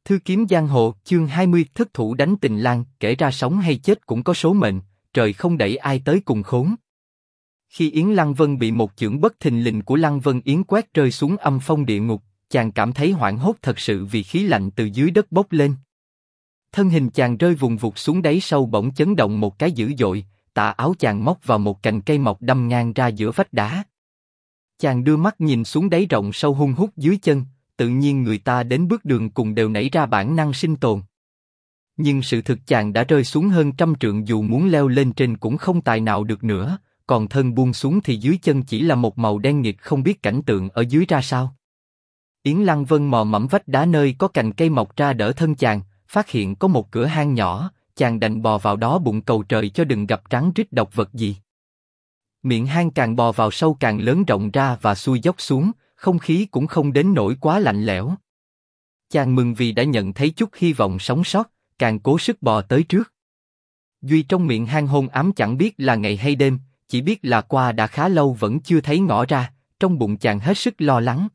Thư kiếm giang hồ, chương 20, thất thủ đánh tình lang, kể ra sống hay chết cũng có số mệnh, trời không đẩy ai tới cùng khốn. Khi Yến Lăng Vân bị một chưởng bất thình lình của Lăng Vân Yến quét rơi xuống âm phong địa ngục, chàng cảm thấy hoảng hốt thật sự vì khí lạnh từ dưới đất bốc lên. Thân hình chàng rơi vùng vụt xuống đáy sâu bỗng chấn động một cái dữ dội, tà áo chàng móc vào một cành cây mọc đâm ngang ra giữa vách đá. Chàng đưa mắt nhìn xuống đáy rộng sâu hun hút dưới chân, tự nhiên người ta đến bước đường cùng đều nảy ra bản năng sinh tồn. Nhưng sự thực chàng đã rơi xuống hơn 100 trượng, dù muốn leo lên trên cũng không tài nào được nữa, còn thân buông xuống thì dưới chân chỉ là một màu đen nghịt, không biết cảnh tượng ở dưới ra sao. Yến Lăng Vân mò mẫm vách đá nơi có cành cây mọc ra đỡ thân chàng, phát hiện có một cửa hang nhỏ, chàng đành bò vào đó bụng cầu trời cho đừng gặp rắn rít độc vật gì. Miệng hang càng bò vào sâu càng lớn rộng ra và xuôi dốc xuống, không khí cũng không đến nỗi quá lạnh lẽo. Chàng mừng vì đã nhận thấy chút hy vọng sống sót, càng cố sức bò tới trước. Duy trong miệng hang hôn ám chẳng biết là ngày hay đêm, chỉ biết là qua đã khá lâu vẫn chưa thấy ngõ ra, trong bụng chàng hết sức lo lắng.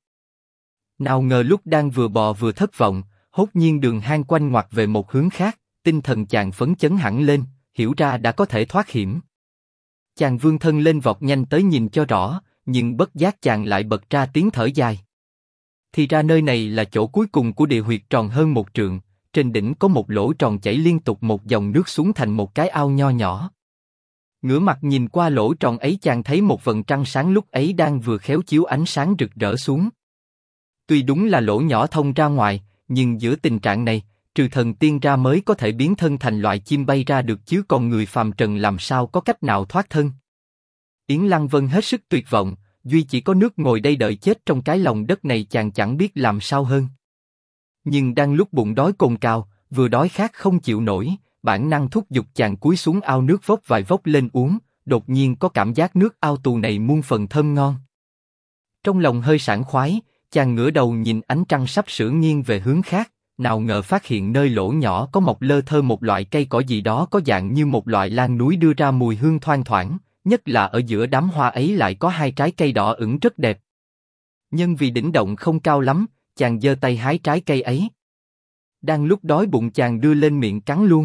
Nào ngờ lúc đang vừa bò vừa thất vọng, hốt nhiên đường hang quanh ngoặt về một hướng khác, tinh thần chàng phấn chấn hẳn lên, hiểu ra đã có thể thoát hiểm. Chàng vươn thân lên vọt nhanh tới nhìn cho rõ, nhưng bất giác chàng lại bật ra tiếng thở dài. Thì ra nơi này là chỗ cuối cùng của địa huyệt tròn hơn 1 trượng, trên đỉnh có một lỗ tròn chảy liên tục một dòng nước xuống thành một cái ao nho nhỏ. Ngửa mặt nhìn qua lỗ tròn ấy, chàng thấy một vầng trăng sáng lúc ấy đang vừa khéo chiếu ánh sáng rực rỡ xuống. Tuy đúng là lỗ nhỏ thông ra ngoài, nhưng giữa tình trạng này, trừ thần tiên ra mới có thể biến thân thành loại chim bay ra được, chứ còn người phàm trần làm sao có cách nào thoát thân. Yến Lăng Vân hết sức tuyệt vọng, duy chỉ có nước ngồi đây đợi chết trong cái lòng đất này, chàng chẳng biết làm sao hơn. Nhưng đang lúc bụng đói cồn cào, vừa đói khát không chịu nổi, bản năng thúc giục chàng cúi xuống ao nước vốc vài vốc lên uống, đột nhiên có cảm giác nước ao tù này muôn phần thơm ngon. Trong lòng hơi sảng khoái, chàng ngửa đầu nhìn ánh trăng sắp sửa nghiêng về hướng khác, nào ngờ phát hiện nơi lỗ nhỏ có mọc lơ thơ một loại cây cỏ gì đó có dạng như một loại lan núi đưa ra mùi hương thoang thoảng, nhất là ở giữa đám hoa ấy lại có 2 trái cây đỏ ửng rất đẹp. Nhưng vì đỉnh động không cao lắm, chàng giơ tay hái trái cây ấy. Đang lúc đói bụng chàng đưa lên miệng cắn luôn.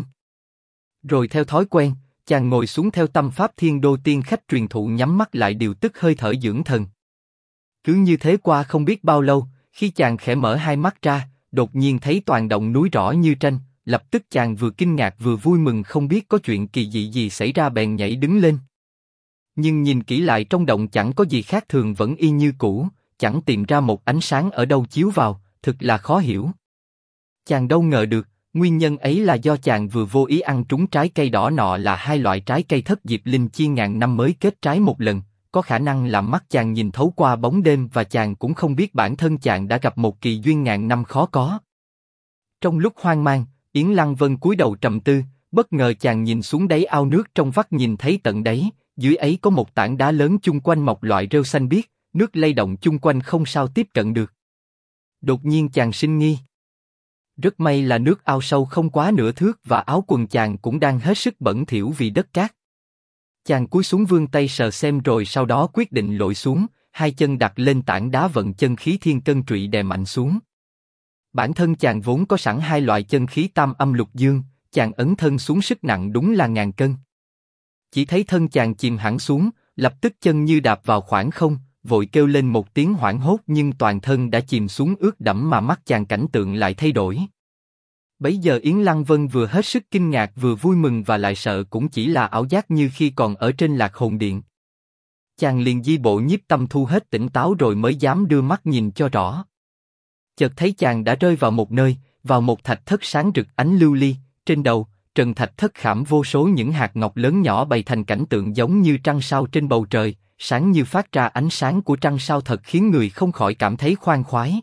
Rồi theo thói quen, chàng ngồi xuống theo tâm pháp Thiên Đô tiên khách truyền thụ, nhắm mắt lại điều tức hơi thở dưỡng thần. Cứ như thế qua không biết bao lâu, khi chàng khẽ mở hai mắt ra, đột nhiên thấy toàn động núi rõ như tranh, lập tức chàng vừa kinh ngạc vừa vui mừng, không biết có chuyện kỳ dị gì xảy ra, bèn nhảy đứng lên. Nhưng nhìn kỹ lại trong động chẳng có gì khác thường, vẫn y như cũ, chẳng tìm ra một ánh sáng ở đâu chiếu vào, thực là khó hiểu. Chàng đâu ngờ được, nguyên nhân ấy là do chàng vừa vô ý ăn trúng trái cây đỏ nọ, là 2 loại trái cây thất diệp linh chi ngàn năm mới kết trái một lần, có khả năng làm mắt chàng nhìn thấu qua bóng đêm, và chàng cũng không biết bản thân chàng đã gặp một kỳ duyên ngàn năm khó có. Trong lúc hoang mang, Yến Lăng Vân cúi đầu trầm tư, bất ngờ chàng nhìn xuống đáy ao nước trong vắt, nhìn thấy tận đáy, dưới ấy có một tảng đá lớn chung quanh mọc loại rêu xanh biếc, nước lay động chung quanh không sao tiếp cận được. Đột nhiên chàng sinh nghi. Rất may là nước ao sâu không quá nửa thước và áo quần chàng cũng đang hết sức bẩn thỉu vì đất cát. Chàng cúi xuống vươn tay sờ xem, rồi sau đó quyết định lội xuống, 2 chân đặt lên tảng đá, vận chân khí thiên cân trụy đè mạnh xuống. Bản thân chàng vốn có sẵn 2 loại chân khí tam âm lục dương, chàng ấn thân xuống sức nặng đúng là 1000 cân. Chỉ thấy thân chàng chìm hẳn xuống, lập tức chân như đạp vào khoảng không, vội kêu lên một tiếng hoảng hốt, nhưng toàn thân đã chìm xuống ướt đẫm, mà mắt chàng cảnh tượng lại thay đổi. Bấy giờ Yến Lăng Vân vừa hết sức kinh ngạc vừa vui mừng và lại sợ cũng chỉ là ảo giác như khi còn ở trên Lạc Hồn Điện. Chàng liền di bộ nhiếp tâm thu hết tỉnh táo rồi mới dám đưa mắt nhìn cho rõ. Chợt thấy chàng đã rơi vào một nơi, vào một thạch thất sáng rực ánh lưu ly, trên đầu, trần thạch thất khảm vô số những hạt ngọc lớn nhỏ bày thành cảnh tượng giống như trăng sao trên bầu trời, sáng như phát ra ánh sáng của trăng sao, thật khiến người không khỏi cảm thấy khoan khoái.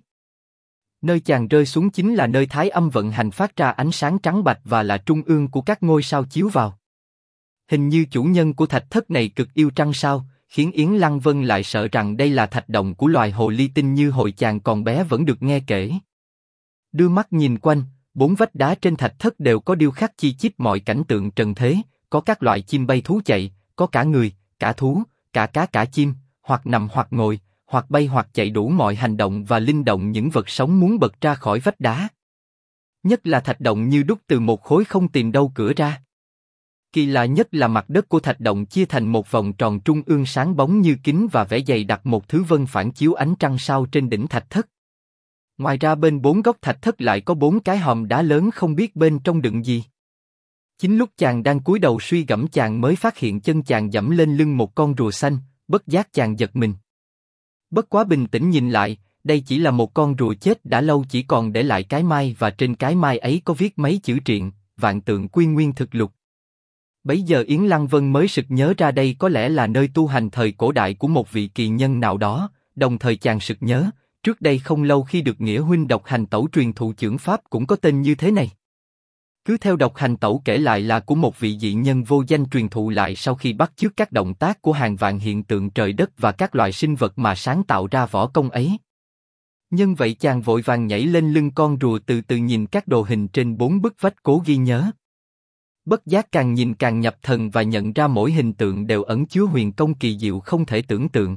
Nơi chàng rơi xuống chính là nơi thái âm vận hành phát ra ánh sáng trắng bạch và là trung ương của các ngôi sao chiếu vào. Hình như chủ nhân của thạch thất này cực yêu trăng sao, khiến Yến Lăng Vân lại sợ rằng đây là thạch động của loài hồ ly tinh như hồi chàng còn bé vẫn được nghe kể. Đưa mắt nhìn quanh, 4 vách đá trên thạch thất đều có điêu khắc chi chít mọi cảnh tượng trần thế, có các loại chim bay thú chạy, có cả người, cả thú, cả cá cả chim, hoặc nằm hoặc ngồi, hoặc bay hoặc chạy, đủ mọi hành động và linh động những vật sống muốn bật ra khỏi vách đá. Nhất là thạch động như đúc từ một khối không tìm đâu cửa ra. Kỳ lạ nhất là mặt đất của thạch động chia thành một vòng tròn trung ương sáng bóng như kính và vẽ dày đặc một thứ vân phản chiếu ánh trăng sao trên đỉnh thạch thất. Ngoài ra bên bốn góc thạch thất lại có bốn cái hòm đá lớn không biết bên trong đựng gì. Chính lúc chàng đang cúi đầu suy gẫm chàng mới phát hiện chân chàng giẫm lên lưng một con rùa xanh, bất giác chàng giật mình. Bất quá bình tĩnh nhìn lại, đây chỉ là một con rùa chết đã lâu chỉ còn để lại cái mai và trên cái mai ấy có viết mấy chữ triện, vạn tượng quy nguyên thực lục. Bấy giờ Yến Lăng Vân mới sực nhớ ra đây có lẽ là nơi tu hành thời cổ đại của một vị kỳ nhân nào đó, đồng thời chàng sực nhớ, trước đây không lâu khi được Nghĩa huynh Độc Hành Tẩu truyền thụ chưởng pháp cũng có tên như thế này. Cứ theo Độc Hành Tẩu kể lại là của một vị dị nhân vô danh truyền thụ lại sau khi bắt chước các động tác của hàng vạn hiện tượng trời đất và các loại sinh vật mà sáng tạo ra võ công ấy. Nhân vậy chàng vội vàng nhảy lên lưng con rùa từ từ nhìn các đồ hình trên bốn bức vách cố ghi nhớ. Bất giác càng nhìn càng nhập thần và nhận ra mỗi hình tượng đều ẩn chứa huyền công kỳ diệu không thể tưởng tượng.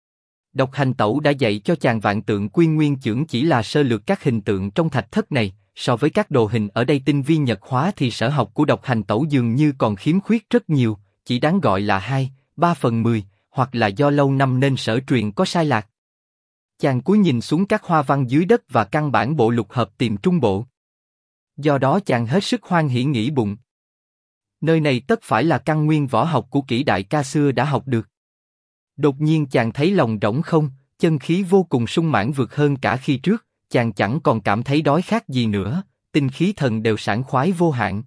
Độc Hành Tẩu đã dạy cho chàng vạn tượng quy nguyên chưởng chỉ là sơ lược các hình tượng trong thạch thất này, so với các đồ hình ở đây tinh vi nhật hóa thì sở học của Độc Hành Tẩu dường như còn khiếm khuyết rất nhiều, chỉ đáng gọi là 2/3/10, hoặc là do lâu năm nên sở truyền có sai lạc. Chàng cúi nhìn xuống các hoa văn dưới đất và căn bản bộ lục hợp tìm trung bộ. Do đó chàng hết sức hoan hỉ nghĩ bụng. Nơi này tất phải là căn nguyên võ học của kỹ đại ca xưa đã học được. Đột nhiên chàng thấy lòng rỗng không, chân khí vô cùng sung mãn vượt hơn cả khi trước, chàng chẳng còn cảm thấy đói khát gì nữa, tinh khí thần đều sảng khoái vô hạn.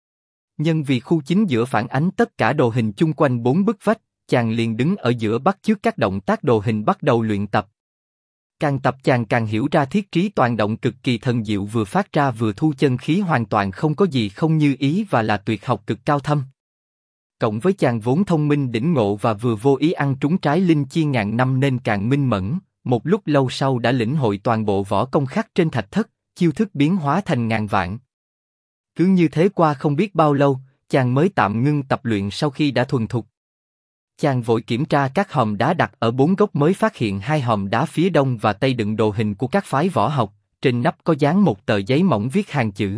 Nhân vì khu chính giữa phản ánh tất cả đồ hình chung quanh bốn bức vách, chàng liền đứng ở giữa bắt chước các động tác đồ hình bắt đầu luyện tập. Càng tập chàng càng hiểu ra thiết trí toàn động cực kỳ thần diệu vừa phát ra vừa thu chân khí hoàn toàn không có gì không như ý và là tuyệt học cực cao thâm. Cộng với chàng vốn thông minh đỉnh ngộ và vừa vô ý ăn trúng trái linh chi ngàn năm nên càng minh mẫn, một lúc lâu sau đã lĩnh hội toàn bộ võ công khắc trên thạch thất, chiêu thức biến hóa thành ngàn vạn. Cứ như thế qua không biết bao lâu, chàng mới tạm ngưng tập luyện sau khi đã thuần thục. Chàng vội kiểm tra các hòm đá đặt ở bốn góc mới phát hiện hai hòm đá phía đông và tây đựng đồ hình của các phái võ học, trên nắp có dán một tờ giấy mỏng viết hàng chữ.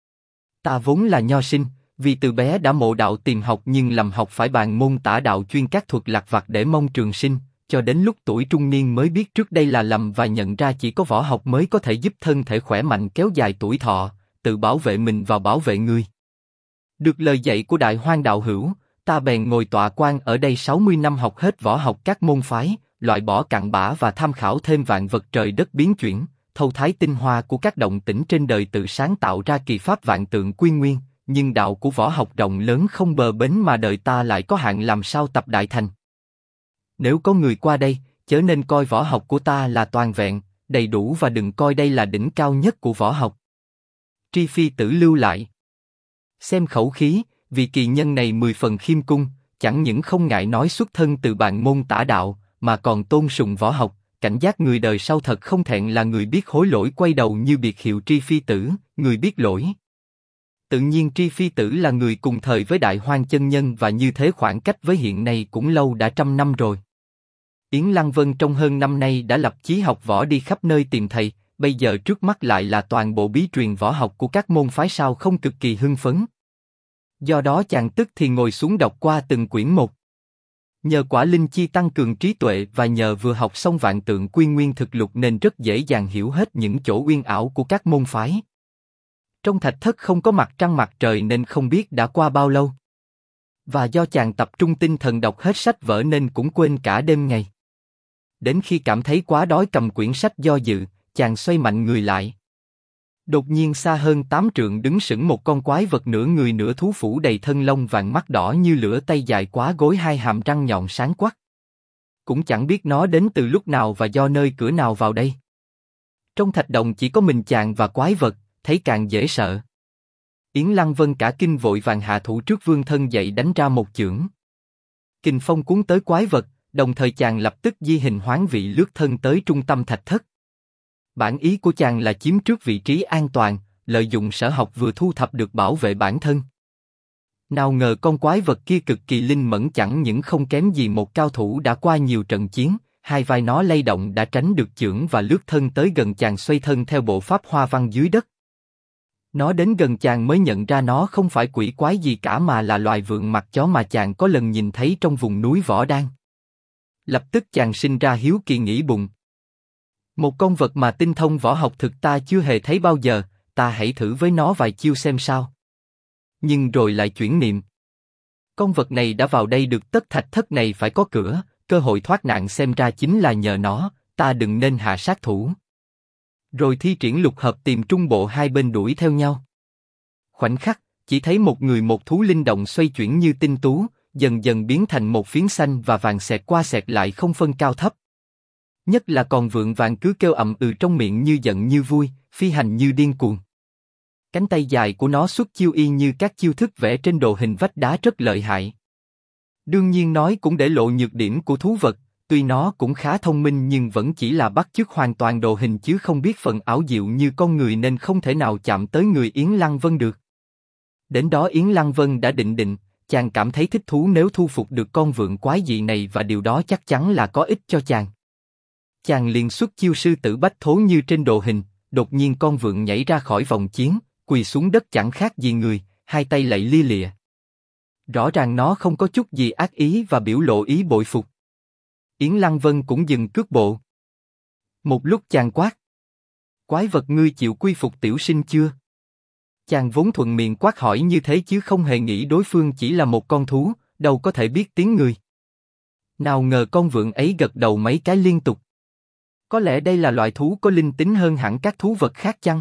Ta vốn là nho sinh, vì từ bé đã mộ đạo tìm học nhưng lầm học phải bàn môn tả đạo chuyên các thuật lặt vặt để mong trường sinh, cho đến lúc tuổi trung niên mới biết trước đây là lầm và nhận ra chỉ có võ học mới có thể giúp thân thể khỏe mạnh kéo dài tuổi thọ, tự bảo vệ mình và bảo vệ người. Được lời dạy của Đại Hoang đạo hữu, ta bèn ngồi tọa quan ở đây 60 năm học hết võ học các môn phái, loại bỏ cặn bã và tham khảo thêm vạn vật trời đất biến chuyển, thâu thái tinh hoa của các động tĩnh trên đời tự sáng tạo ra kỳ pháp vạn tượng quy nguyên, nhưng đạo của võ học rộng lớn không bờ bến mà đời ta lại có hạn làm sao tập đại thành. Nếu có người qua đây, chớ nên coi võ học của ta là toàn vẹn, đầy đủ và đừng coi đây là đỉnh cao nhất của võ học. Tri Phi Tử lưu lại. Xem khẩu khí, vì kỳ nhân này 10 phần khiêm cung, chẳng những không ngại nói xuất thân từ bàn môn tả đạo, mà còn tôn sùng võ học, cảnh giác người đời sau thật không thẹn là người biết hối lỗi quay đầu như biệt hiệu Tri Phi Tử, người biết lỗi. Tự nhiên Tri Phi Tử là người cùng thời với Đại Hoang chân nhân và như thế khoảng cách với hiện nay cũng lâu đã 100 năm rồi. Yến Lăng Vân trong hơn năm nay đã lập chí học võ đi khắp nơi tìm thầy, bây giờ trước mắt lại là toàn bộ bí truyền võ học của các môn phái sao không cực kỳ hưng phấn. Do đó chàng tức thì ngồi xuống đọc qua từng quyển một. Nhờ quả linh chi tăng cường trí tuệ và nhờ vừa học xong vạn tượng quy nguyên thực lục nên rất dễ dàng hiểu hết những chỗ uyên ảo của các môn phái. Trong thạch thất không có mặt trăng mặt trời nên không biết đã qua bao lâu. Và do chàng tập trung tinh thần đọc hết sách vở nên cũng quên cả đêm ngày. Đến khi cảm thấy quá đói cầm quyển sách do dự, chàng xoay mạnh người lại. Đột nhiên xa hơn 8 trượng đứng sững một con quái vật nửa người nửa thú phủ đầy thân lông vàng mắt đỏ như lửa tay dài quá gối hai hàm răng nhọn sáng quắc. Cũng chẳng biết nó đến từ lúc nào và do nơi cửa nào vào đây. Trong thạch động chỉ có mình chàng và quái vật, thấy càng dễ sợ. Yến Lăng Vân cả kinh vội vàng hạ thủ trước vương thân dậy đánh ra một chưởng. Kình phong cuốn tới quái vật, đồng thời chàng lập tức di hình hoán vị lướt thân tới trung tâm thạch thất. Bản ý của chàng là chiếm trước vị trí an toàn, lợi dụng sở học vừa thu thập được bảo vệ bản thân. Nào ngờ con quái vật kia cực kỳ linh mẫn chẳng những không kém gì một cao thủ đã qua nhiều trận chiến, hai vai nó lay động đã tránh được chưởng và lướt thân tới gần chàng xoay thân theo bộ pháp hoa văn dưới đất. Nó đến gần chàng mới nhận ra nó không phải quỷ quái gì cả mà là loài vượn mặt chó mà chàng có lần nhìn thấy trong vùng núi Võ Đan. Lập tức chàng sinh ra hiếu kỳ nghĩ bụng. Một con vật mà tinh thông võ học thực ta chưa hề thấy bao giờ, ta hãy thử với nó vài chiêu xem sao. Nhưng rồi lại chuyển niệm. Con vật này đã vào đây được tất thạch thất này phải có cửa, cơ hội thoát nạn xem ra chính là nhờ nó, ta đừng nên hạ sát thủ. Rồi thi triển lục hợp tìm trung bộ hai bên đuổi theo nhau. Khoảnh khắc, chỉ thấy một người một thú linh động xoay chuyển như tinh tú, dần dần biến thành một phiến xanh và vàng xẹt qua xẹt lại không phân cao thấp. Nhất là con vượn vàng cứ kêu ậm ừ trong miệng như giận như vui, phi hành như điên cuồng. Cánh tay dài của nó xuất chiêu y như các chiêu thức vẽ trên đồ hình vách đá rất lợi hại. Đương nhiên nói cũng để lộ nhược điểm của thú vật, tuy nó cũng khá thông minh nhưng vẫn chỉ là bắt chước hoàn toàn đồ hình chứ không biết phần ảo diệu như con người nên không thể nào chạm tới người Yến Lăng Vân được. Đến đó Yến Lăng Vân đã định, chàng cảm thấy thích thú nếu thu phục được con vượn quái dị này và điều đó chắc chắn là có ích cho chàng. Chàng liền xuất chiêu sư tử bách thố như trên đồ hình, đột nhiên con vượn nhảy ra khỏi vòng chiến, quỳ xuống đất chẳng khác gì người, hai tay lạy lia lịa. Rõ ràng nó không có chút gì ác ý và biểu lộ ý bội phục. Yến Lăng Vân cũng dừng cước bộ. Một lúc chàng quát. Quái vật ngươi chịu quy phục tiểu sinh chưa? Chàng vốn thuận miệng quát hỏi như thế chứ không hề nghĩ đối phương chỉ là một con thú, đâu có thể biết tiếng người. Nào ngờ con vượn ấy gật đầu mấy cái liên tục. Có lẽ đây là loại thú có linh tính hơn hẳn các thú vật khác chăng?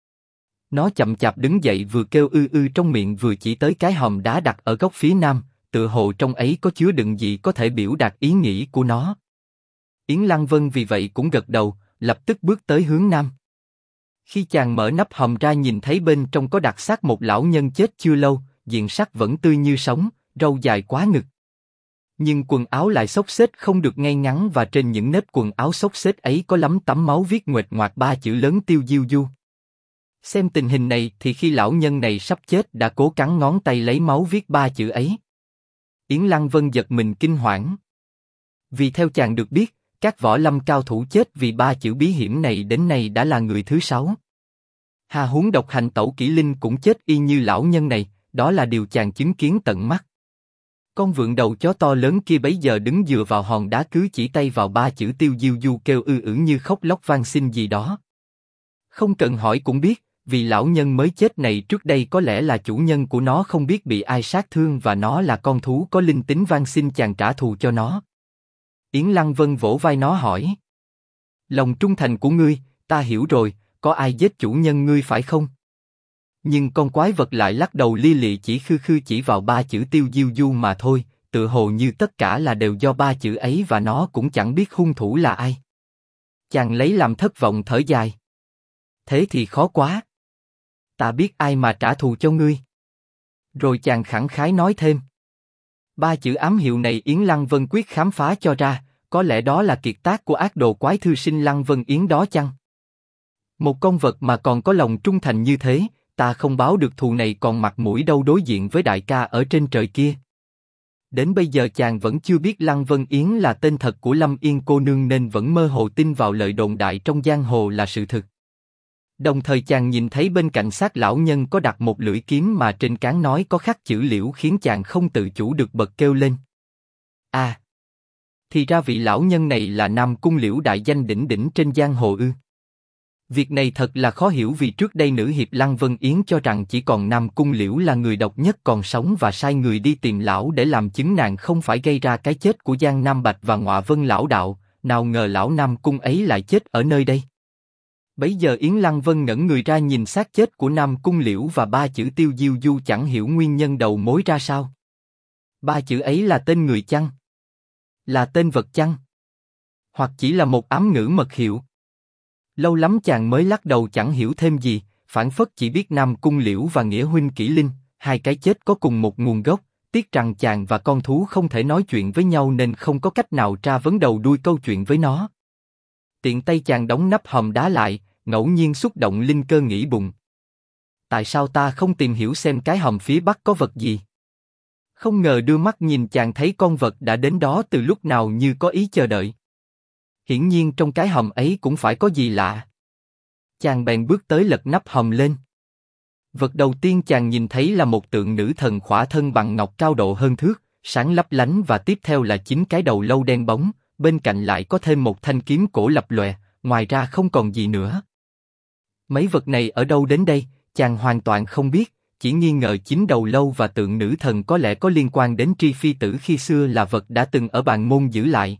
Nó chậm chạp đứng dậy vừa kêu ư ư trong miệng vừa chỉ tới cái hòm đá đặt ở góc phía nam, tựa hồ trong ấy có chứa đựng gì có thể biểu đạt ý nghĩ của nó. Yến Lăng Vân vì vậy cũng gật đầu, lập tức bước tới hướng nam. Khi chàng mở nắp hòm ra nhìn thấy bên trong có đặt xác một lão nhân chết chưa lâu, diện sắc vẫn tươi như sống, râu dài quá ngực. Nhưng quần áo lại xốc xếch không được ngay ngắn và trên những nếp quần áo xốc xếch ấy có lắm tấm máu viết nguệch ngoạc ba chữ lớn Tiêu Diêu Du. Xem tình hình này thì khi lão nhân này sắp chết đã cố cắn ngón tay lấy máu viết ba chữ ấy. Yến Lăng Vân giật mình kinh hoảng. Vì theo chàng được biết, các võ lâm cao thủ chết vì ba chữ bí hiểm này đến nay đã là người thứ 6. Hà huống độc hành tẩu kỷ linh cũng chết y như lão nhân này, đó là điều chàng chứng kiến tận mắt. Con vượn đầu chó to lớn kia bấy giờ đứng dựa vào hòn đá cứ chỉ tay vào ba chữ Tiêu Diêu Du kêu ư ử như khóc lóc van xin gì đó. Không cần hỏi cũng biết, vì lão nhân mới chết này trước đây có lẽ là chủ nhân của nó không biết bị ai sát thương và nó là con thú có linh tính van xin chàng trả thù cho nó. Yến Lăng Vân vỗ vai nó hỏi. Lòng trung thành của ngươi, ta hiểu rồi, có ai giết chủ nhân ngươi phải không? Nhưng con quái vật lại lắc đầu lia lịa chỉ khư khư chỉ vào ba chữ Tiêu Diêu Du mà thôi, tựa hồ như tất cả là đều do ba chữ ấy và nó cũng chẳng biết hung thủ là ai. Chàng lấy làm thất vọng thở dài. Thế thì khó quá. Ta biết ai mà trả thù cho ngươi. Rồi chàng khẳng khái nói thêm. Ba chữ ám hiệu này Yến Lăng Vân quyết khám phá cho ra, có lẽ đó là kiệt tác của ác đồ quái thư sinh Lăng Vân Yến đó chăng? Một con vật mà còn có lòng trung thành như thế, ta không báo được thù này còn mặt mũi đâu đối diện với đại ca ở trên trời kia. Đến bây giờ chàng vẫn chưa biết Lăng Vân Yến là tên thật của Lâm Yên cô nương nên vẫn mơ hồ tin vào lời đồn đại trong giang hồ là sự thực. Đồng thời chàng nhìn thấy bên cạnh xác lão nhân có đặt một lưỡi kiếm mà trên cán nói có khắc chữ Liễu khiến chàng không tự chủ được bật kêu lên. À! Thì ra vị lão nhân này là Nam Cung Liễu đại danh đỉnh đỉnh trên giang hồ ư. Việc này thật là khó hiểu vì trước đây nữ hiệp Lăng Vân Yến cho rằng chỉ còn Nam Cung Liễu là người độc nhất còn sống và sai người đi tìm lão để làm chứng nàng không phải gây ra cái chết của Giang Nam Bạch và Ngọa Vân lão đạo, nào ngờ lão Nam Cung ấy lại chết ở nơi đây. Bấy giờ Yến Lăng Vân ngẩn người ra nhìn xác chết của Nam Cung Liễu và ba chữ Tiêu Diêu Du chẳng hiểu nguyên nhân đầu mối ra sao. Ba chữ ấy là tên người chăng? Là tên vật chăng? Hoặc chỉ là một ám ngữ mật hiệu? Lâu lắm chàng mới lắc đầu chẳng hiểu thêm gì, phảng phất chỉ biết Nam Cung Liễu và Nghĩa huynh Kỷ Linh, hai cái chết có cùng một nguồn gốc, tiếc rằng chàng và con thú không thể nói chuyện với nhau nên không có cách nào tra vấn đầu đuôi câu chuyện với nó. Tiện tay chàng đóng nắp hòm đá lại, ngẫu nhiên xúc động linh cơ nghĩ bụng. Tại sao ta không tìm hiểu xem cái hòm phía bắc có vật gì? Không ngờ đưa mắt nhìn chàng thấy con vật đã đến đó từ lúc nào như có ý chờ đợi. Hiển nhiên trong cái hòm ấy cũng phải có gì lạ. Chàng bèn bước tới lật nắp hòm lên. Vật đầu tiên chàng nhìn thấy là một tượng nữ thần khỏa thân bằng ngọc cao độ hơn thước, sáng lấp lánh, và tiếp theo là 9 cái đầu lâu đen bóng, bên cạnh lại có thêm một thanh kiếm cổ lập lòe, ngoài ra không còn gì nữa. Mấy vật này ở đâu đến đây, chàng hoàn toàn không biết, chỉ nghi ngờ 9 đầu lâu và tượng nữ thần có lẽ có liên quan đến Tri Phi Tử khi xưa là vật đã từng ở Bàn Môn giữ lại.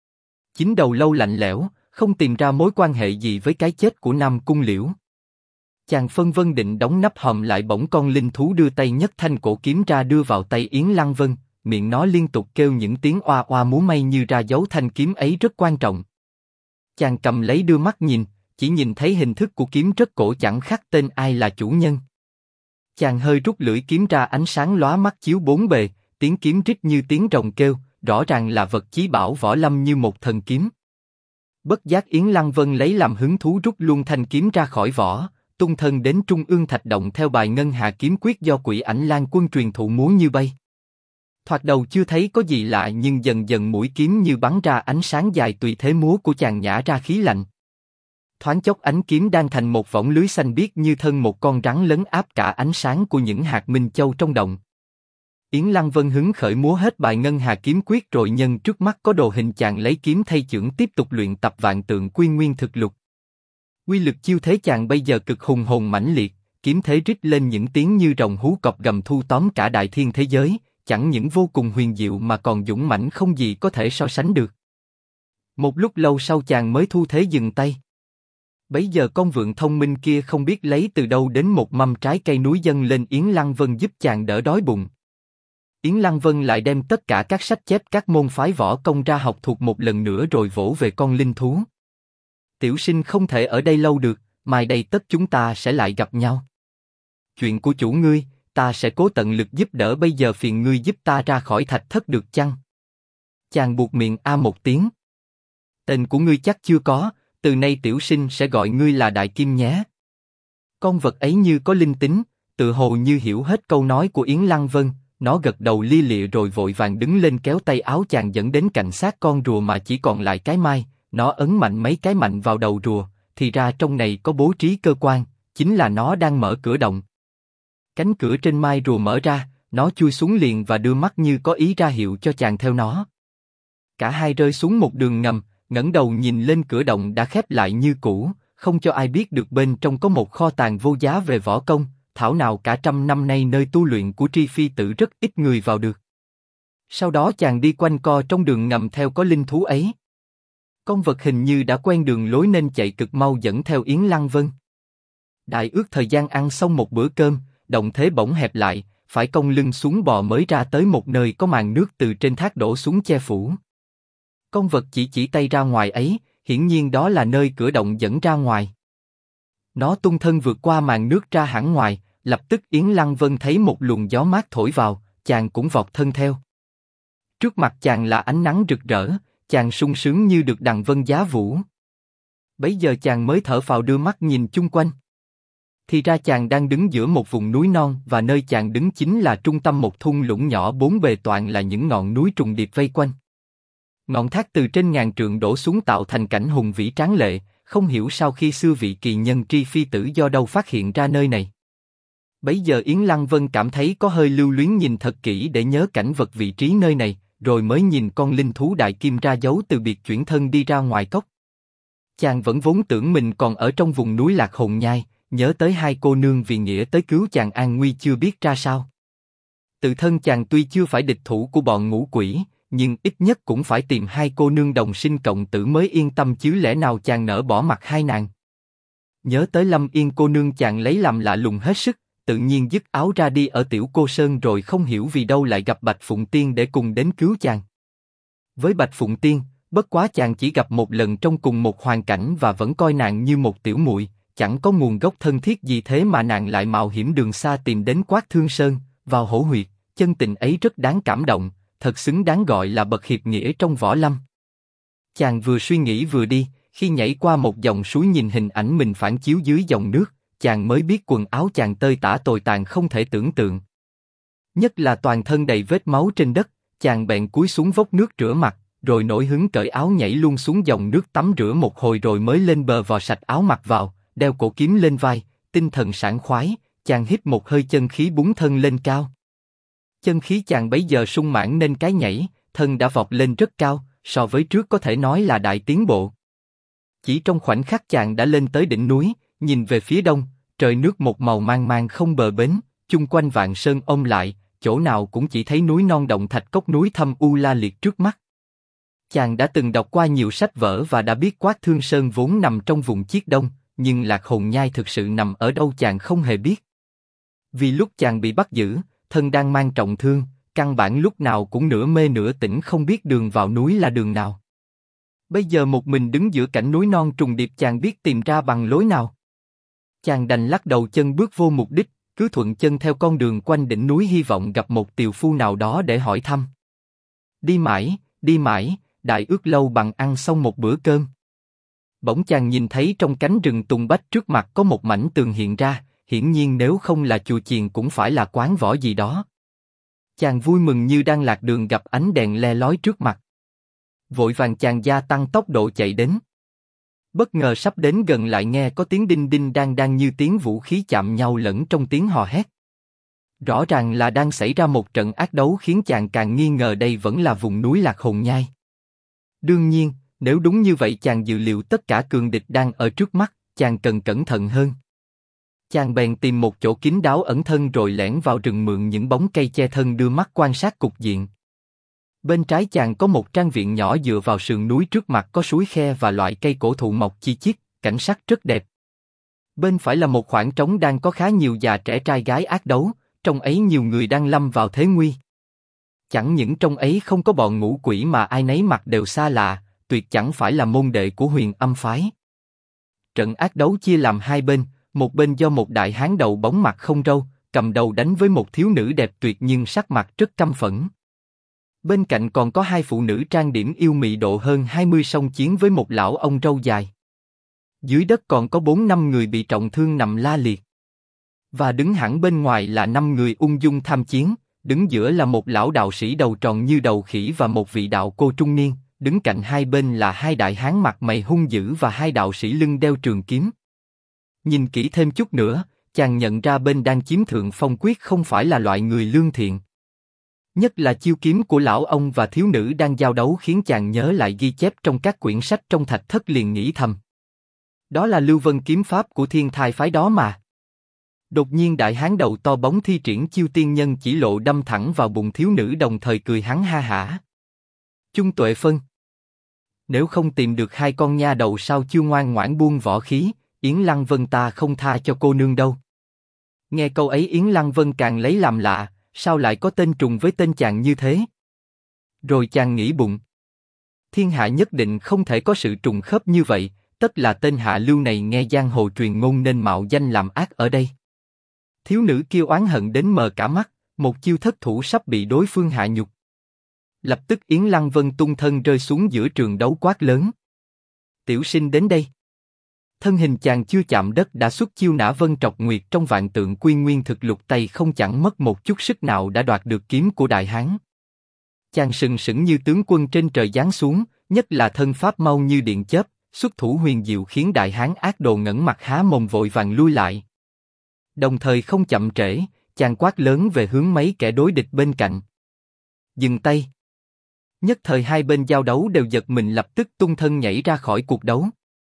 9 đầu lâu lạnh lẽo, không tìm ra mối quan hệ gì với cái chết của Nam Cung Liễu. Chàng phân vân định đóng nắp hòm lại, bỗng con linh thú đưa tay nhấc thanh cổ kiếm ra đưa vào tay Yến Lăng Vân, miệng nó liên tục kêu những tiếng oa oa múa may như ra dấu thanh kiếm ấy rất quan trọng. Chàng cầm lấy đưa mắt nhìn, chỉ nhìn thấy hình thức của kiếm rất cổ, chẳng khắc tên ai là chủ nhân. Chàng hơi rút lưỡi kiếm ra, ánh sáng lóa mắt chiếu bốn bề, tiếng kiếm rít như tiếng rồng kêu, rõ ràng là vật chí bảo võ lâm như một thần kiếm. Bất giác Yến Lăng Vân lấy làm hứng thú, rút luôn thanh kiếm ra khỏi vỏ, tung thân đến Trung Ương Thạch Động theo bài Ngân Hà Kiếm Quyết do Quỷ Ảnh Lan Quân truyền thụ múa như bay. Thoạt đầu chưa thấy có gì lạ, nhưng dần dần mũi kiếm như bắn ra ánh sáng dài, tùy thế múa của chàng nhả ra khí lạnh. Thoáng chốc ánh kiếm đan thành một võng lưới xanh biếc như thân một con rắn, lấn áp cả ánh sáng của những hạt minh châu trong động. Yến Lăng Vân hứng khởi múa hết bài Ngân Hà Kiếm Quyết, rồi nhân trước mắt có đồ hình, chàng lấy kiếm thay chưởng tiếp tục luyện tập Vạn Tượng Quy Nguyên Thực Lục. Quy lực chiêu thế chàng bây giờ cực hùng hồn mãnh liệt, kiếm thế rít lên những tiếng như rồng hú cọp gầm thu tóm cả đại thiên thế giới, chẳng những vô cùng huyền diệu mà còn dũng mãnh không gì có thể so sánh được. Một lúc lâu sau chàng mới thu thế dừng tay. Bấy giờ con vượn thông minh kia không biết lấy từ đâu đến một mâm trái cây núi dâng lên Yến Lăng Vân giúp chàng đỡ đói bụng. Yến Lăng Vân lại đem tất cả các sách chép các môn phái võ công ra học thuộc một lần nữa, rồi vỗ về con linh thú. Tiểu sinh không thể ở đây lâu được, mai đây tất chúng ta sẽ lại gặp nhau. Chuyện của chủ ngươi, ta sẽ cố tận lực giúp đỡ, bây giờ phiền ngươi giúp ta ra khỏi thạch thất được chăng? Chàng buột miệng a một tiếng. Tên của ngươi chắc chưa có, từ nay tiểu sinh sẽ gọi ngươi là Đại Kim nhé. Con vật ấy như có linh tính, tự hồ như hiểu hết câu nói của Yến Lăng Vân, nó gật đầu lia lịa rồi vội vàng đứng lên kéo tay áo chàng dẫn đến cạnh xác con rùa mà chỉ còn lại cái mai, nó ấn mạnh mấy cái mạnh vào đầu rùa, thì ra trong này có bố trí cơ quan, chính là nó đang mở cửa động. Cánh cửa trên mai rùa mở ra, nó chui xuống liền và đưa mắt như có ý ra hiệu cho chàng theo nó. Cả hai rơi xuống một đường ngầm, ngẩng đầu nhìn lên, cửa động đã khép lại như cũ, không cho ai biết được bên trong có một kho tàng vô giá về võ công, thảo nào cả 100 năm nay nơi tu luyện của Tri Phi Tử rất ít người vào được. Sau đó chàng đi quanh co trong đường ngầm theo có linh thú ấy. Con vật hình như đã quen đường lối nên chạy cực mau dẫn theo Yến Lăng Vân. Đại ước thời gian ăn xong một bữa cơm, động thế bỗng hẹp lại, phải cong lưng xuống bò mới ra tới một nơi có màn nước từ trên thác đổ xuống che phủ. Con vật chỉ tay ra ngoài ấy, hiển nhiên đó là nơi cửa động dẫn ra ngoài. Nó tung thân vượt qua màn nước ra hẳn ngoài, lập tức Yến Lăng Vân thấy một luồng gió mát thổi vào, chàng cũng vọt thân theo. Trước mặt chàng là ánh nắng rực rỡ, chàng sung sướng như được đằng vân giá vũ. Bấy giờ chàng mới thở phào, đưa mắt nhìn chung quanh. Thì ra chàng đang đứng giữa một vùng núi non, và nơi chàng đứng chính là trung tâm một thung lũng nhỏ, bốn bề toàn là những ngọn núi trùng điệp vây quanh. Ngọn thác từ trên ngàn trượng đổ xuống tạo thành cảnh hùng vĩ tráng lệ, không hiểu sao khi xưa vị kỳ nhân Tri Phi Tử do đâu phát hiện ra nơi này. Bấy giờ Yến Lăng Vân cảm thấy có hơi lưu luyến, nhìn thật kỹ để nhớ cảnh vật vị trí nơi này, rồi mới nhìn con linh thú Đại Kim ra dấu từ biệt chuyển thân đi ra ngoài cốc. Chàng vẫn vốn tưởng mình còn ở trong vùng núi Lạc Hồn Nhai, nhớ tới hai cô nương vì nghĩa tới cứu chàng an nguy chưa biết ra sao. Tự thân chàng tuy chưa phải địch thủ của bọn ngũ quỷ, nhưng ít nhất cũng phải tìm hai cô nương đồng sinh cộng tử mới yên tâm chứ, lẽ nào chàng nỡ bỏ mặt hai nàng. Nhớ tới Lâm Yên cô nương, chàng lấy làm lạ lùng hết sức, tự nhiên dứt áo ra đi ở Tiểu Cô Sơn, rồi không hiểu vì đâu lại gặp Bạch Phụng Tiên để cùng đến cứu chàng. Với Bạch Phụng Tiên, bất quá chàng chỉ gặp một lần trong cùng một hoàn cảnh và vẫn coi nàng như một tiểu muội, chẳng có nguồn gốc thân thiết gì, thế mà nàng lại mạo hiểm đường xa tìm đến Quát Thương Sơn, vào hổ huyệt, chân tình ấy rất đáng cảm động, thật xứng đáng gọi là bậc hiệp nghĩa trong võ lâm. Chàng vừa suy nghĩ vừa đi, khi nhảy qua một dòng suối nhìn hình ảnh mình phản chiếu dưới dòng nước, chàng mới biết quần áo chàng tơi tả tồi tàn không thể tưởng tượng. Nhất là toàn thân đầy vết máu trên đất, chàng bèn cúi xuống vốc nước rửa mặt, rồi nổi hứng cởi áo nhảy luôn xuống dòng nước tắm rửa một hồi rồi mới lên bờ vò sạch áo mặc vào, đeo cổ kiếm lên vai, tinh thần sảng khoái, chàng hít một hơi chân khí búng thân lên cao. Chân khí chàng bấy giờ sung mãn nên cái nhảy, thân đã vọt lên rất cao, so với trước có thể nói là đại tiến bộ. Chỉ trong khoảnh khắc chàng đã lên tới đỉnh núi, nhìn về phía đông, trời nước một màu mang mang không bờ bến, chung quanh vạn sơn ôm lại, chỗ nào cũng chỉ thấy núi non động thạch cốc núi thâm u la liệt trước mắt. Chàng đã từng đọc qua nhiều sách vở và đã biết Quát Thương Sơn vốn nằm trong vùng Chiết Đông, nhưng Lạc Hồn Nhai thực sự nằm ở đâu chàng không hề biết. Vì lúc chàng bị bắt giữ, thân đang mang trọng thương, căn bản lúc nào cũng nửa mê nửa tỉnh không biết đường vào núi là đường nào. Bây giờ một mình đứng giữa cảnh núi non trùng điệp chàng biết tìm ra bằng lối nào. Chàng đành lắc đầu chân bước vô mục đích, cứ thuận chân theo con đường quanh đỉnh núi hy vọng gặp một tiều phu nào đó để hỏi thăm. Đi mãi, đại ước lâu bằng ăn xong một bữa cơm. Bỗng chàng nhìn thấy trong cánh rừng tùng bách trước mặt có một mảnh tường hiện ra, hiển nhiên nếu không là chùa chiền cũng phải là quán võ gì đó. Chàng vui mừng như đang lạc đường gặp ánh đèn le lói trước mặt. Vội vàng chàng gia tăng tốc độ chạy đến. Bất ngờ sắp đến gần lại nghe có tiếng đinh đinh đang như tiếng vũ khí chạm nhau lẫn trong tiếng hò hét. Rõ ràng là đang xảy ra một trận ác đấu khiến chàng càng nghi ngờ đây vẫn là vùng núi Lạc Hồn Nhai. Đương nhiên, nếu đúng như vậy chàng dự liệu tất cả cường địch đang ở trước mắt, chàng cần cẩn thận hơn. Chàng bèn tìm một chỗ kín đáo ẩn thân rồi lẻn vào rừng mượn những bóng cây che thân đưa mắt quan sát cục diện. Bên trái chàng có một trang viện nhỏ dựa vào sườn núi, trước mặt có suối khe và loại cây cổ thụ mọc chi chít, cảnh sắc rất đẹp. Bên phải là một khoảng trống đang có khá nhiều già trẻ trai gái ác đấu, trong ấy nhiều người đang lâm vào thế nguy. Chẳng những trong ấy không có bọn ngũ quỷ mà ai nấy mặt đều xa lạ, tuyệt chẳng phải là môn đệ của Huyền Âm phái. Trận ác đấu chia làm hai bên, một bên do một đại hán đầu bóng mặt không râu, cầm đầu đánh với một thiếu nữ đẹp tuyệt nhưng sắc mặt rất căm phẫn. Bên cạnh còn có hai phụ nữ trang điểm yêu mị độ hơn 20 song chiến với một lão ông râu dài. Dưới đất còn có 4-5 người bị trọng thương nằm la liệt. Và đứng hẳn bên ngoài là 5 người ung dung tham chiến, đứng giữa là một lão đạo sĩ đầu tròn như đầu khỉ và một vị đạo cô trung niên, đứng cạnh hai bên là hai đại hán mặt mày hung dữ và hai đạo sĩ lưng đeo trường kiếm. Nhìn kỹ thêm chút nữa, chàng nhận ra bên đang chiếm thượng phong quyết không phải là loại người lương thiện. Nhất là chiêu kiếm của lão ông và thiếu nữ đang giao đấu khiến chàng nhớ lại ghi chép trong các quyển sách trong thạch thất, liền nghĩ thầm. Đó là Lưu Vân kiếm pháp của Thiên Thai phái đó mà. Đột nhiên đại hán đầu to bóng thi triển chiêu tiên nhân chỉ lộ đâm thẳng vào bụng thiếu nữ, đồng thời cười hắn ha hả. Chung Tuệ Phân, nếu không tìm được hai con nha đầu sao chưa ngoan ngoãn buông võ khí, Yến Lăng Vân ta không tha cho cô nương đâu. Nghe câu ấy Yến Lăng Vân càng lấy làm lạ, sao lại có tên trùng với tên chàng như thế? Rồi chàng nghĩ bụng. Thiên hạ nhất định không thể có sự trùng khớp như vậy, tất là tên hạ lưu này nghe giang hồ truyền ngôn nên mạo danh làm ác ở đây. Thiếu nữ kêu oán hận đến mờ cả mắt, một chiêu thất thủ sắp bị đối phương hạ nhục. Lập tức Yến Lăng Vân tung thân rơi xuống giữa trường đấu quát lớn. Tiểu sinh đến đây. Thân hình chàng chưa chạm đất đã xuất chiêu Nã Vân Trọc Nguyệt trong Vạn Tượng Quy Nguyên thực lục, tay không chẳng mất một chút sức nào đã đoạt được kiếm của đại hán. Chàng sừng sững như tướng quân trên trời giáng xuống, nhất là thân pháp mau như điện chớp, xuất thủ huyền diệu khiến đại hán ác đồ ngẩng mặt há mồm vội vàng lui lại. Đồng thời không chậm trễ, chàng quát lớn về hướng mấy kẻ đối địch bên cạnh. Dừng tay. Nhất thời hai bên giao đấu đều giật mình, lập tức tung thân nhảy ra khỏi cuộc đấu.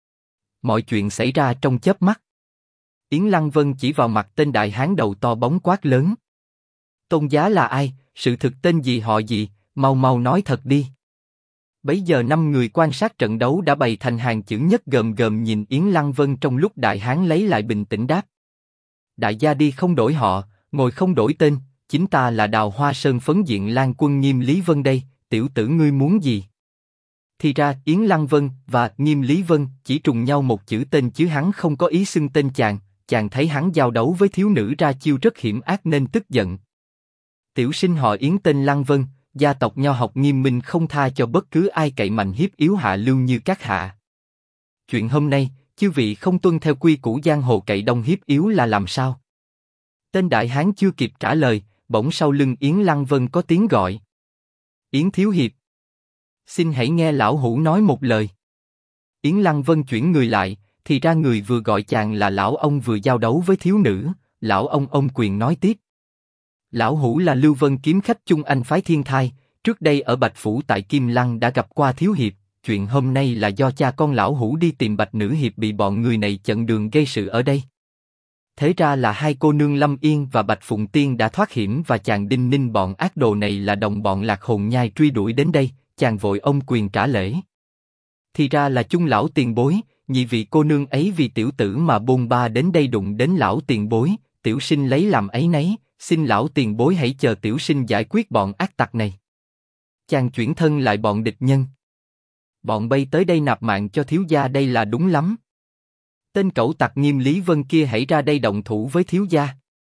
Mọi chuyện xảy ra trong chớp mắt. Yến Lăng Vân chỉ vào mặt tên đại hán đầu to bóng quát lớn. Tôn giá là ai, sự thực tên gì họ gì, mau mau nói thật đi. Bấy giờ 5 người quan sát trận đấu đã bày thành hàng chữ nhất gờm gờm nhìn Yến Lăng Vân, trong lúc đại hán lấy lại bình tĩnh đáp. Đại gia đi không đổi họ, ngồi không đổi tên, chính ta là Đào Hoa Sơn phấn diện Lan Quân Nghiêm Lý Vân đây, tiểu tử ngươi muốn gì? Thì ra Yến Lăng Vân và Nghiêm Lý Vân chỉ trùng nhau một chữ tên chứ hắn không có ý xưng tên chàng thấy hắn giao đấu với thiếu nữ ra chiêu rất hiểm ác nên tức giận. Tiểu sinh họ Yến tên Lăng Vân, gia tộc nho học nghiêm minh không tha cho bất cứ ai cậy mạnh hiếp yếu hạ lưu như các hạ. Chuyện hôm nay, chư vị không tuân theo quy củ giang hồ cậy đông hiếp yếu là làm sao? Tên đại hán chưa kịp trả lời, bỗng sau lưng Yến Lăng Vân có tiếng gọi. Yến thiếu hiệp, xin hãy nghe lão hủ nói một lời. Yến Lăng Vân chuyển người lại, thì ra người vừa gọi chàng là lão ông vừa giao đấu với thiếu nữ, lão ông quyền nói tiếp. Lão hủ là Lưu Vân kiếm khách Chung Anh phái Thiên Thai, trước đây ở Bạch Phủ tại Kim Lăng đã gặp qua thiếu hiệp, chuyện hôm nay là do cha con lão hủ đi tìm Bạch nữ hiệp bị bọn người này chặn đường gây sự ở đây. Thế ra là hai cô nương Lâm Yên và Bạch Phụng Tiên đã thoát hiểm và chàng đinh ninh bọn ác đồ này là đồng bọn Lạc Hồn Nhai truy đuổi đến đây, chàng vội ông quyền trả lễ. Thì ra là Chung lão tiền bối, nhị vị cô nương ấy vì tiểu tử mà bôn ba đến đây đụng đến lão tiền bối, tiểu sinh lấy làm áy náy, xin lão tiền bối hãy chờ tiểu sinh giải quyết bọn ác tặc này. Chàng chuyển thân lại bọn địch nhân. Bọn bay tới đây nạp mạng cho thiếu gia đây là đúng lắm. Tên cẩu tặc Nghiêm Lý Vân kia hãy ra đây động thủ với thiếu gia.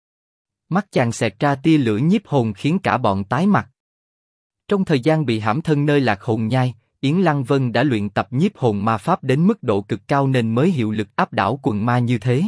Mắt chàng xẹt ra tia lửa nhiếp hồn khiến cả bọn tái mặt. Trong thời gian bị hãm thân nơi Lạc Hồn Nhai, Yến Lăng Vân đã luyện tập nhiếp hồn ma pháp đến mức độ cực cao nên mới hiệu lực áp đảo quần ma như thế.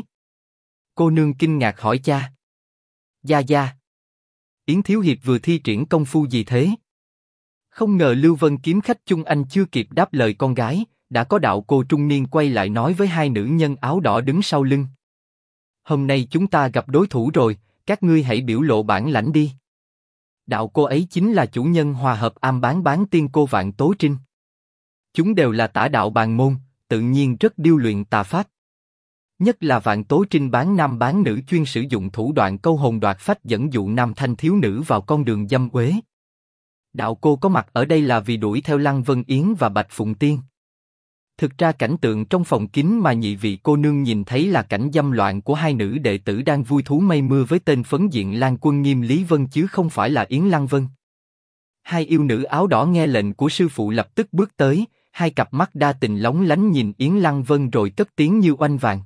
Cô nương kinh ngạc hỏi cha. Gia. Yến thiếu hiệp vừa thi triển công phu gì thế? Không ngờ Lưu Vân kiếm khách Chung Anh chưa kịp đáp lời con gái, đã có đạo cô trung niên quay lại nói với hai nữ nhân áo đỏ đứng sau lưng. Hôm nay chúng ta gặp đối thủ rồi, các ngươi hãy biểu lộ bản lãnh đi. Đạo cô ấy chính là chủ nhân hòa hợp am bán tiên cô Vạn Tố Trinh. Chúng đều là tả đạo bàn môn, tự nhiên rất điêu luyện tà pháp. Nhất là Vạn Tố Trinh bán nam bán nữ chuyên sử dụng thủ đoạn câu hồn đoạt phách dẫn dụ nam thanh thiếu nữ vào con đường dâm uế. Đạo cô có mặt ở đây là vì đuổi theo Lăng Vân Yến và Bạch Phụng Tiên. Thực ra cảnh tượng trong phòng kín mà nhị vị cô nương nhìn thấy là cảnh dâm loạn của hai nữ đệ tử đang vui thú mây mưa với tên phấn diện Lan Quân Nghiêm Lý Vân chứ không phải là Yến Lăng Vân. Hai yêu nữ áo đỏ nghe lệnh của sư phụ lập tức bước tới, hai cặp mắt đa tình lóng lánh nhìn Yến Lăng Vân rồi cất tiếng như oanh vàng.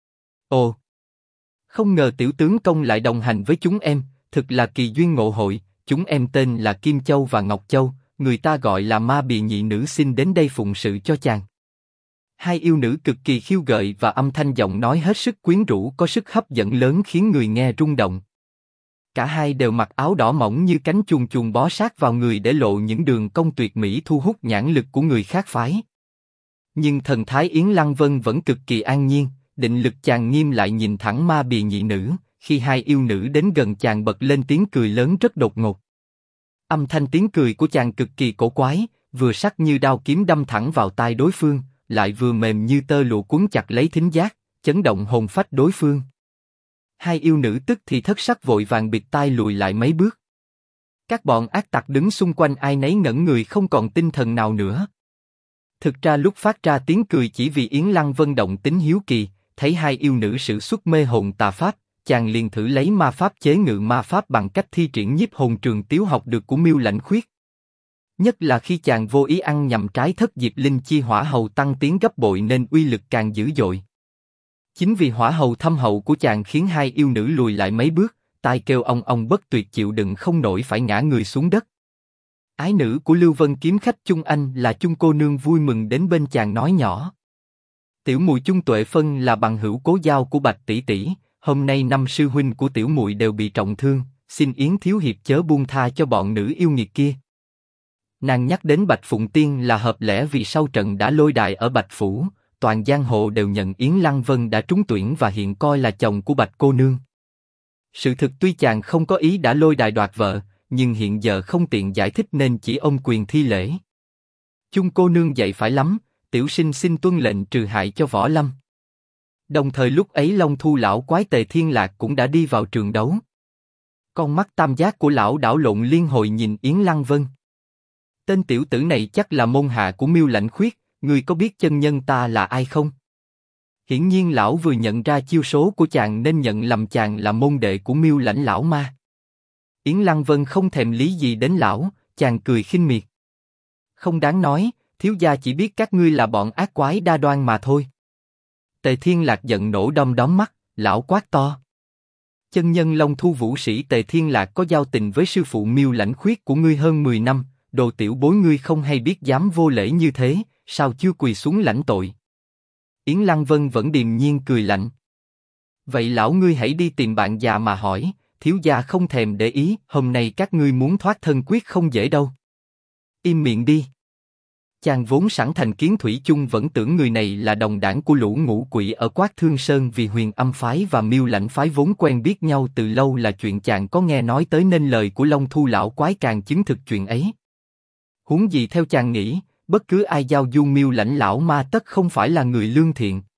Ồ! Không ngờ tiểu tướng công lại đồng hành với chúng em, thực là kỳ duyên ngộ hội, chúng em tên là Kim Châu và Ngọc Châu, người ta gọi là ma bì nhị nữ xin đến đây phụng sự cho chàng. Hai yêu nữ cực kỳ khiêu gợi và âm thanh giọng nói hết sức quyến rũ có sức hấp dẫn lớn khiến người nghe rung động. Cả hai đều mặc áo đỏ mỏng như cánh chuồn chuồn bó sát vào người để lộ những đường cong tuyệt mỹ thu hút nhãn lực của người khác phái. Nhưng thần thái Yến Lăng Vân vẫn cực kỳ an nhiên, định lực chàng nghiêm lại nhìn thẳng ma bì nhị nữ, khi hai yêu nữ đến gần chàng bật lên tiếng cười lớn rất đột ngột. Âm thanh tiếng cười của chàng cực kỳ cổ quái, vừa sắc như đao kiếm đâm thẳng vào tai đối phương, lại vừa mềm như tơ lụa cuốn chặt lấy thính giác, chấn động hồn phách đối phương. Hai yêu nữ tức thì thất sắc vội vàng bịt tai lùi lại mấy bước. Các bọn ác tặc đứng xung quanh ai nấy ngẩn người không còn tinh thần nào nữa. Thực ra lúc phát ra tiếng cười chỉ vì Yến Lăng Vân động tính hiếu kỳ, thấy hai yêu nữ sử xuất mê hồn tà pháp, chàng liền thử lấy ma pháp chế ngự ma pháp bằng cách thi triển nhiếp hồn trường tiếu học được của Miêu Lãnh Khuyết. Nhất là khi chàng vô ý ăn nhầm trái thất diệp linh chi hỏa hầu tăng tiến gấp bội nên uy lực càng dữ dội. Chính vì hỏa hầu thâm hậu của chàng khiến hai yêu nữ lùi lại mấy bước, tai kêu ong bất tuyệt chịu đựng không nổi phải ngã người xuống đất. Ái nữ của Lưu Vân kiếm khách Chung Anh là Chung cô nương vui mừng đến bên chàng nói nhỏ. Tiểu muội Chung Tuệ Phân là bằng hữu cố giao của Bạch tỷ tỷ, hôm nay năm sư huynh của tiểu muội đều bị trọng thương, xin Yến thiếu hiệp chớ buông tha cho bọn nữ yêu nghiệt kia. Nàng nhắc đến Bạch Phụng Tiên là hợp lẽ vì sau trận đã lôi đài ở Bạch Phủ, toàn giang hồ đều nhận Yến Lăng Vân đã trúng tuyển và hiện coi là chồng của Bạch cô nương. Sự thực tuy chàng không có ý đã lôi đài đoạt vợ, nhưng hiện giờ không tiện giải thích nên chỉ ôm quyền thi lễ. Chung cô nương dạy phải lắm, tiểu sinh xin tuân lệnh trừ hại cho Võ Lâm. Đồng thời lúc ấy Long Thu lão quái Tề Thiên Lạc cũng đã đi vào trường đấu. Con mắt tam giác của lão đảo lộn liên hồi nhìn Yến Lăng Vân. Tên tiểu tử này chắc là môn hạ của Miêu Lãnh Khuyết, ngươi có biết chân nhân ta là ai không? Hiển nhiên lão vừa nhận ra chiêu số của chàng nên nhận lầm chàng là môn đệ của Miêu Lãnh lão ma. Yến Lăng Vân không thèm lý gì đến lão, chàng cười khinh miệt. Không đáng nói, thiếu gia chỉ biết các ngươi là bọn ác quái đa đoan mà thôi. Tề Thiên Lạc giận nổ đom đóm mắt, lão quát to. Chân nhân Long Thu vũ sĩ Tề Thiên Lạc có giao tình với sư phụ Miêu Lãnh Khuyết của ngươi hơn 10 năm, đồ tiểu bối ngươi không hay biết dám vô lễ như thế, sao chưa quỳ xuống lãnh tội? Yến Lăng Vân vẫn điềm nhiên cười lạnh. Vậy lão ngươi hãy đi tìm bạn già mà hỏi, thiếu gia không thèm để ý, hôm nay các ngươi muốn thoát thân quyết không dễ đâu. Im miệng đi. Chàng vốn sẵn thành kiến thủy chung vẫn tưởng người này là đồng đảng của lũ ngũ quỷ ở Quát Thương Sơn vì Huyền Âm phái và Miêu Lãnh phái vốn quen biết nhau từ lâu là chuyện chàng có nghe nói tới nên lời của Long Thu lão quái càng chứng thực chuyện ấy. Huống gì theo chàng nghĩ, bất cứ ai giao du Miêu Lãnh lão ma tất không phải là người lương thiện.